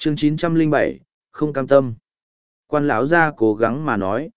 Chương 907, không cam tâm. Quan lão gia cố gắng mà nói,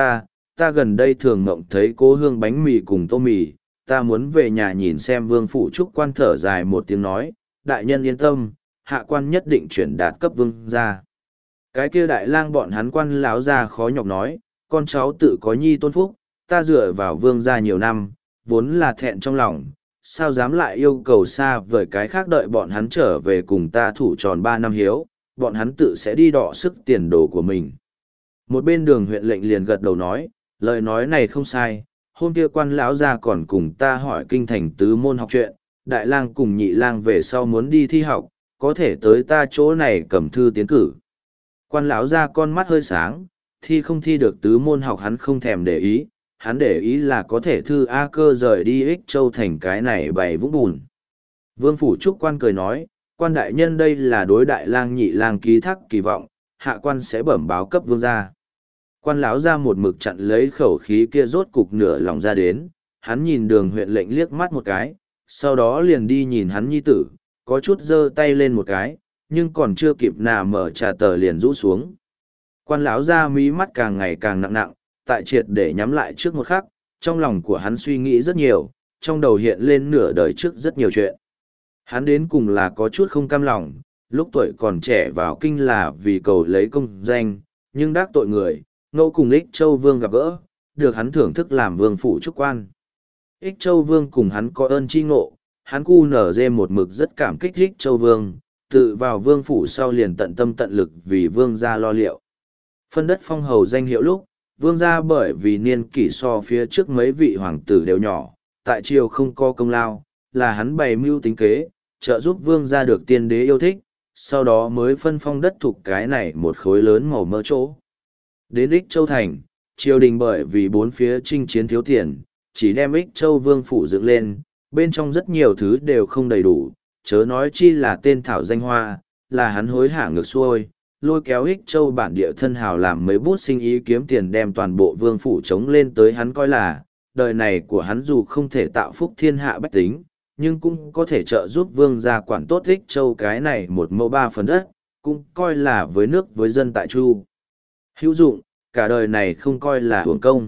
ta gần đây thường mộng thấy cô hương bánh mì cùng tô mì, ta muốn về nhà nhìn xem vương phủ trúc. Quan thở dài một tiếng nói, đại nhân yên tâm, hạ quan nhất định chuyển đạt cấp vương gia. Cái kia đại lang bọn hắn quan lão gia khó nhọc nói, con cháu tự có nhi tôn phúc, ta dựa vào vương gia nhiều năm, vốn là thẹn trong lòng, sao dám lại yêu cầu xa vời cái khác, đợi bọn hắn trở về cùng ta thủ tròn 3 năm hiếu, bọn hắn tự sẽ đi đọ sức tiền đồ của mình. Một bên Đường huyện lệnh liền gật đầu nói, lời nói này không sai, hôm kia quan lão gia còn cùng ta hỏi kinh thành tứ môn học chuyện, đại lang cùng nhị lang về sau muốn đi thi học, có thể tới ta chỗ này cầm thư tiến cử. Quan lão gia con mắt hơi sáng, thi không thi được tứ môn học hắn không thèm để ý, hắn để ý là có thể thư A Cơ rời đi Ích Châu thành cái này bày vũng bùn. Vương Phủ Trúc Quan cười nói, quan đại nhân đây là đối đại lang nhị lang ký thác kỳ vọng, hạ quan sẽ bẩm báo cấp vương gia. Quan lão ra một mực chặn lấy khẩu khí kia rốt cục nửa lòng ra đến, hắn nhìn Đường huyện lệnh liếc mắt một cái, sau đó liền đi nhìn hắn nhi tử, có chút giơ tay lên một cái, nhưng còn chưa kịp nào mở trà tờ liền rũ xuống. Quan lão ra mí mắt càng ngày càng nặng nặng, tại triệt để nhắm lại trước một khắc, trong lòng của hắn suy nghĩ rất nhiều, trong đầu hiện lên nửa đời trước rất nhiều chuyện. Hắn đến cùng là có chút không cam lòng, lúc tuổi còn trẻ vào kinh là vì cầu lấy công danh, nhưng đắc tội người, ngẫu cùng Ích Châu Vương gặp gỡ, được hắn thưởng thức làm vương phủ trúc quan. Ích Châu Vương cùng hắn có ơn chi ngộ, hắn cu nở dê một mực rất cảm kích Ích Châu Vương, tự vào vương phủ sau liền tận tâm tận lực vì vương gia lo liệu. Phân đất phong hầu danh hiệu lúc, vương gia bởi vì niên kỷ so phía trước mấy vị hoàng tử đều nhỏ, tại triều không có công lao, là hắn bày mưu tính kế, trợ giúp vương gia được tiên đế yêu thích, sau đó mới phân phong đất thuộc cái này một khối lớn màu mỡ chỗ. Đến Ích Châu Thành, triều đình bởi vì bốn phía chinh chiến thiếu tiền, chỉ đem Ích Châu Vương phủ dựng lên, bên trong rất nhiều thứ đều không đầy đủ, chớ nói chi là tên thảo danh hoa, là hắn hối hả ngược xuôi, lôi kéo Ích Châu bản địa thân hào làm mấy bút sinh ý kiếm tiền đem toàn bộ vương phủ chống lên tới. Hắn coi là, đời này của hắn dù không thể tạo phúc thiên hạ bách tính, nhưng cũng có thể trợ giúp vương gia quản tốt Ích Châu cái này một mẫu 3 phần đất, cũng coi là với nước với dân tại Chu hữu dụng, cả đời này không coi là hưởng công.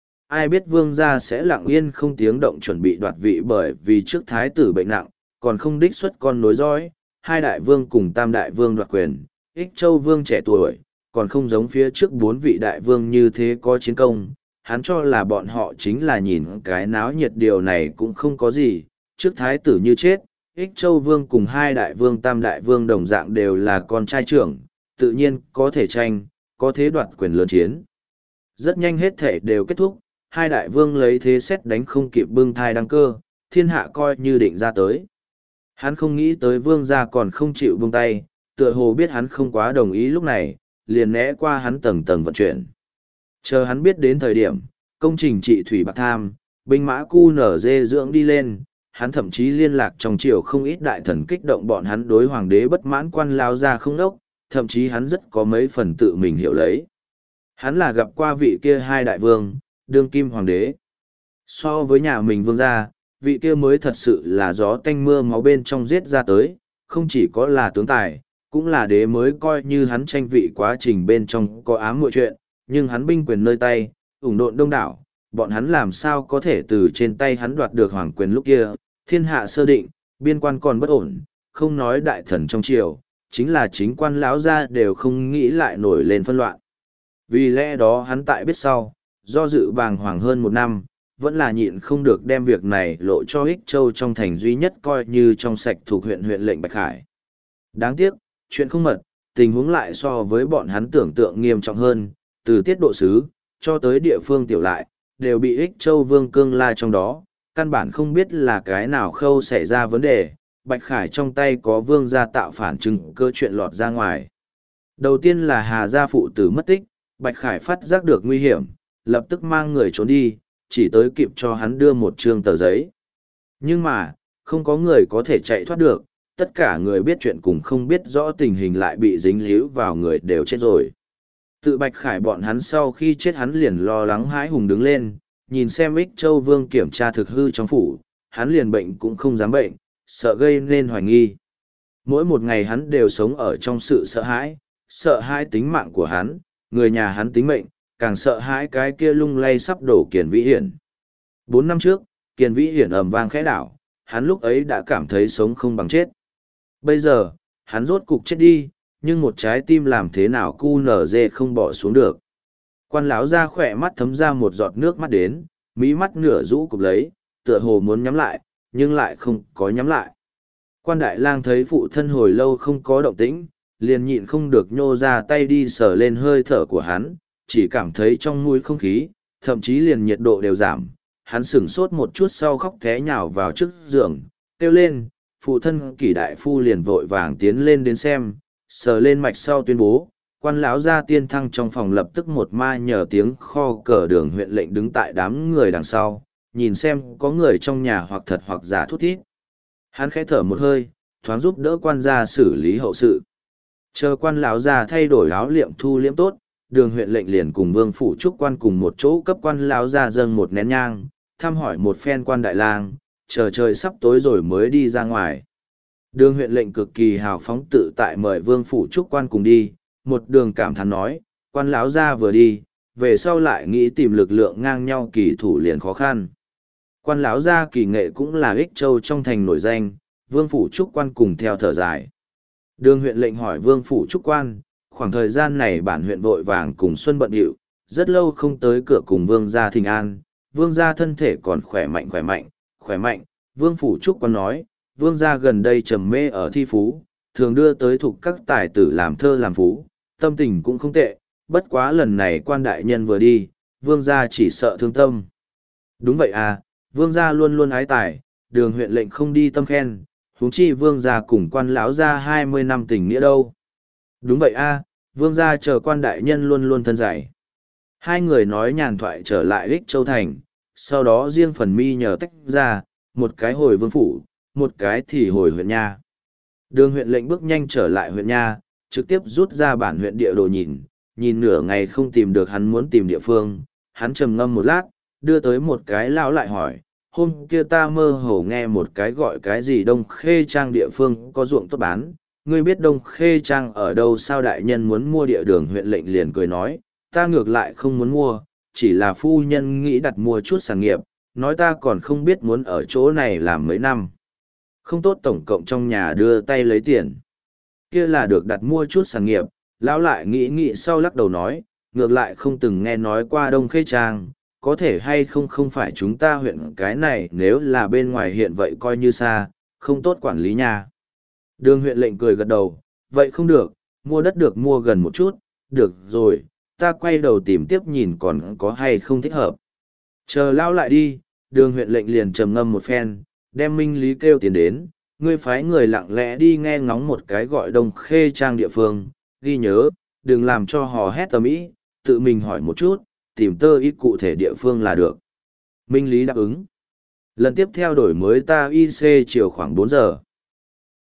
Ai biết vương gia sẽ lặng yên không tiếng động chuẩn bị đoạt vị, bởi vì trước thái tử bệnh nặng, còn không đích xuất con nối dõi, hai đại vương cùng tam đại vương đoạt quyền, Ích Châu Vương trẻ tuổi, còn không giống phía trước 4 vị đại vương như thế có chiến công, hắn cho là bọn họ chính là nhìn cái náo nhiệt, điều này cũng không có gì, trước thái tử như chết, Ích Châu Vương cùng hai đại vương tam đại vương đồng dạng đều là con trai trưởng, tự nhiên có thể tranh, có thế đoạt quyền lớn chiến. Rất nhanh hết thể đều kết thúc, hai đại vương lấy thế xét đánh không kịp bưng thai đăng cơ, thiên hạ coi như định ra tới. Hắn không nghĩ tới vương gia còn không chịu buông tay, tựa hồ biết hắn không quá đồng ý, lúc này, liền né qua hắn tầng tầng vận chuyển. Chờ hắn biết đến thời điểm, công trình trị thủy bạc tham, binh mã cu nở dê dưỡng đi lên, hắn thậm chí liên lạc trong triều không ít đại thần kích động bọn hắn đối hoàng đế bất mãn. Quan lao ra không đốc, thậm chí hắn rất có mấy phần tự mình hiểu lấy. Hắn là gặp qua vị kia hai đại vương, đương kim hoàng đế. So với nhà mình vương gia, vị kia mới thật sự là gió tanh mưa máu bên trong giết ra tới, không chỉ có là tướng tài, cũng là đế mới, coi như hắn tranh vị quá trình bên trong có ám mọi chuyện, nhưng hắn binh quyền nơi tay, ủng độn đông đảo, bọn hắn làm sao có thể từ trên tay hắn đoạt được hoàng quyền. Lúc kia, thiên hạ sơ định, biên quan còn bất ổn, không nói đại thần trong triều, chính là chính quan lão gia đều không nghĩ lại nổi lên phân loạn. Vì lẽ đó hắn tại biết sau, do dự bàng hoàng hơn 1 năm, vẫn là nhịn không được đem việc này lộ cho Ích Châu trong thành duy nhất coi như trong sạch thuộc huyện lệnh Bạch Khải. Đáng tiếc, chuyện không mật, tình huống lại so với bọn hắn tưởng tượng nghiêm trọng hơn, từ tiết độ sứ, cho tới địa phương tiểu lại, đều bị Ích Châu Vương cương la trong đó, căn bản không biết là cái nào khâu xảy ra vấn đề. Bạch Khải trong tay có vương gia tạo phản chứng cơ chuyện lọt ra ngoài. Đầu tiên là Hà gia phụ tử mất tích, Bạch Khải phát giác được nguy hiểm, lập tức mang người trốn đi, chỉ tới kịp cho hắn đưa một trương tờ giấy. Nhưng mà, không có người có thể chạy thoát được, tất cả người biết chuyện cùng không biết rõ tình hình lại bị dính líu vào người đều chết rồi. Tự Bạch Khải bọn hắn sau khi chết hắn liền lo lắng hãi hùng đứng lên, nhìn xem Ích Châu Vương kiểm tra thực hư trong phủ, hắn liền bệnh cũng không dám bệnh, sợ gây nên hoài nghi. Mỗi một ngày hắn đều sống ở trong sự sợ hãi tính mạng của hắn, người nhà hắn tính mệnh, càng sợ hãi cái kia lung lay sắp đổ Kiền Vĩ Hiển. 4 năm trước, Kiền Vĩ Hiển ầm vang khẽ đảo, hắn lúc ấy đã cảm thấy sống không bằng chết. Bây giờ, hắn rốt cục chết đi, nhưng một trái tim làm thế nào cu nở dê không bỏ xuống được. Quan lão ra khỏe mắt thấm ra một giọt nước mắt đến, mí mắt nửa rũ cụp lấy, tựa hồ muốn nhắm lại, nhưng lại không có nhắm lại. Quan đại lang thấy phụ thân hồi lâu không có động tĩnh, liền nhịn không được nhô ra tay đi sờ lên hơi thở của hắn, chỉ cảm thấy trong mũi không khí, thậm chí liền nhiệt độ đều giảm. Hắn sửng sốt một chút sau khóc té nhào vào trước giường, kêu lên, phụ thân Kỷ đại phu liền vội vàng tiến lên đến xem, sờ lên mạch sau tuyên bố, quan lão gia tiên thăng trong phòng lập tức một ma nhờ tiếng kho cờ đường huyện lệnh đứng tại đám người đằng sau, nhìn xem có người trong nhà hoặc thật hoặc giả thút thít. Hắn khẽ thở một hơi, thoáng giúp đỡ quan gia xử lý hậu sự. Chờ quan lão gia thay đổi áo liệm thu liễm tốt, đường huyện lệnh liền cùng vương phủ trúc quan cùng một chỗ cấp quan lão gia dâng một nén nhang, thăm hỏi một phen quan đại lang, chờ trời sắp tối rồi mới đi ra ngoài. Đường huyện lệnh cực kỳ hào phóng tự tại mời vương phủ trúc quan cùng đi, một đường cảm thán nói, quan lão gia vừa đi, về sau lại nghĩ tìm lực lượng ngang nhau kỳ thủ liền khó khăn. Quan lão gia kỳ nghệ cũng là ích châu trong thành nổi danh, vương phủ trúc quan cùng theo thở dài. Đường huyện lệnh hỏi vương phủ trúc quan, khoảng thời gian này bản huyện vội vàng cùng xuân bận điệu, rất lâu không tới cửa cùng vương gia thỉnh an, vương gia thân thể còn khỏe mạnh, vương phủ trúc quan nói, vương gia gần đây trầm mê ở thi phú, thường đưa tới thuộc các tài tử làm thơ làm phú, tâm tình cũng không tệ, bất quá lần này quan đại nhân vừa đi, vương gia chỉ sợ thương tâm. Đúng vậy à, vương gia luôn luôn ái tài, đường huyện lệnh không đi tâm khen, huống chi vương gia cùng quan lão gia 20 năm tình nghĩa đâu. Đúng vậy a, vương gia chờ quan đại nhân luôn luôn thân dạy. Hai người nói nhàn thoại trở lại Ích Châu Thành, sau đó riêng phần mi nhờ tách ra, một cái hồi vương phủ, một cái thì hồi huyện nha. Đường huyện lệnh bước nhanh trở lại huyện nha, trực tiếp rút ra bản huyện địa đồ nhìn nửa ngày không tìm được hắn muốn tìm địa phương, hắn trầm ngâm một lát, đưa tới một cái lão lại hỏi, hôm kia ta mơ hồ nghe một cái gọi cái gì Đông Khê Trang địa phương có ruộng tốt bán, ngươi biết Đông Khê Trang ở đâu sao? Đại nhân muốn mua địa? Đường huyện lệnh liền cười nói, ta ngược lại không muốn mua, chỉ là phu nhân nghĩ đặt mua chút sản nghiệp, nói ta còn không biết muốn ở chỗ này làm mấy năm. Không tốt tổng cộng trong nhà đưa tay lấy tiền. Kia là được đặt mua chút sản nghiệp, lão lại nghĩ sau lắc đầu nói, ngược lại không từng nghe nói qua Đông Khê Trang, có thể hay không phải chúng ta huyện cái này, nếu là bên ngoài hiện vậy coi như xa, không tốt quản lý nha. Đường huyện lệnh cười gật đầu, vậy không được, mua đất được mua gần một chút, được rồi, ta quay đầu tìm tiếp nhìn còn có hay không thích hợp. Chờ lão lại đi, đường huyện lệnh liền trầm ngâm một phen, đem Minh Lý kêu tiền đến, ngươi phái người lặng lẽ đi nghe ngóng một cái gọi Đông Khê Trang địa phương, ghi nhớ, đừng làm cho hò hét tầm ý, tự mình hỏi một chút, tìm tơ ít cụ thể địa phương là được. Minh Lý đáp ứng. Lần tiếp theo đổi mới ta IC chiều khoảng 4 giờ.